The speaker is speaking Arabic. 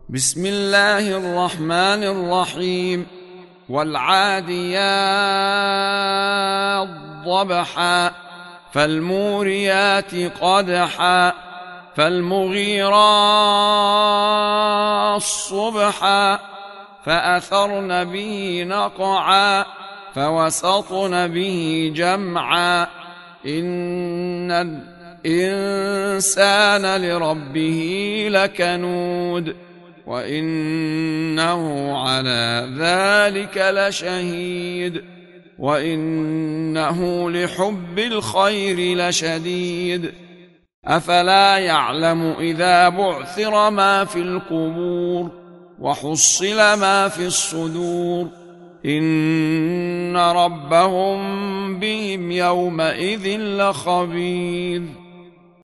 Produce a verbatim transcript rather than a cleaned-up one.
بسم الله الرحمن الرحيم. والعاديات ضبحا فالموريات قدحا فالمغيرات صبحا فأثرن به نقعا فوسطن به جمعا إن الإنسان لربه لكنود وإنه على ذلك لشهيد وإنه لحب الخير لشديد أفلا يعلم إذا بعثر ما في القبور وحصل ما في الصدور إن ربهم بهم يومئذ لخبير.